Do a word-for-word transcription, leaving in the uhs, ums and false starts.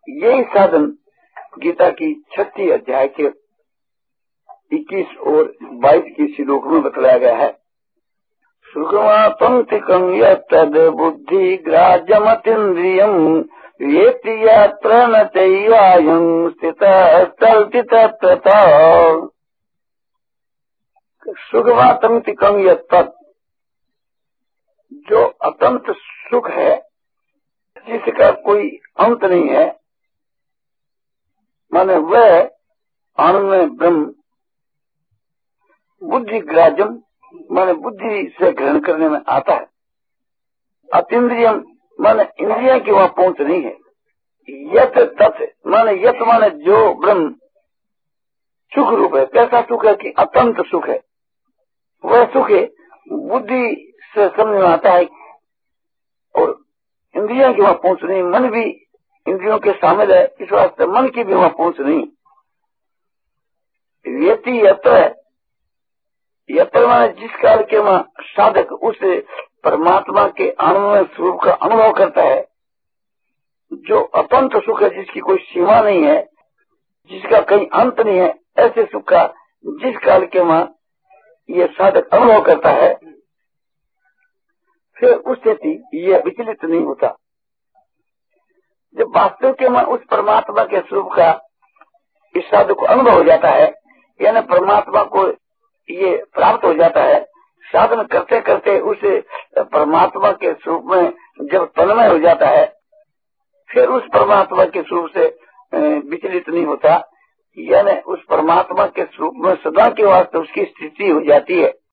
यही साधन गीता की छठी अध्याय के इक्कीस और बाईस की श्लोक में बतलाया गया है। सुखमापंक्तिकं यत्तद् बुद्धि ग्राह्यमतीन्द्रियम् वेत्ति यत्र न चैवायं स्थितः चलति तत्रतः। सुखमापंक्तिकं यत्तद्, जो अतंत सुख है जिसका कोई अंत नहीं है, माने वह आनंद ब्रह्म बुद्धि ग्राह्यम माने बुद्धि से ग्रहण करने में आता है। अतीन्द्रियम माने इंद्रिया की वहाँ पहुंच नहीं है। यत तत् माने यत माने जो ब्रह्म सुख रूप है। कैसा सुख है कि अतंत सुख है। वह सुख है बुद्धि से समझ में आता है और इंद्रिया की वहाँ पहुंच नहीं। मन भी इंद्रियों के शामिल है, इस वास्ते मन की भी वहाँ पहुंच नहीं। व्यक्ति यत्र यत्र माने जिस काल के वहाँ साधक उस परमात्मा के आनंद स्वरूप का अनुभव करता है, जो अतंत सुख है, जिसकी कोई सीमा नहीं है, जिसका कहीं अंत नहीं है, ऐसे सुख का जिस काल के वहाँ ये साधक अनुभव करता है, फिर उस स्थिति ये विचलित नहीं होता। जब वास्तव के वहाँ उस परमात्मा के स्वरूप का इस साधक को अनुभव हो जाता है, यानी परमात्मा को ये प्राप्त हो जाता है, साधन करते करते उस परमात्मा के स्वरूप में जब तन्मय हो जाता है, फिर उस परमात्मा के स्वरूप से विचलित नहीं होता, यानी उस परमात्मा के स्वरूप में सदा के वास्ते उसकी स्थिति हो जाती है।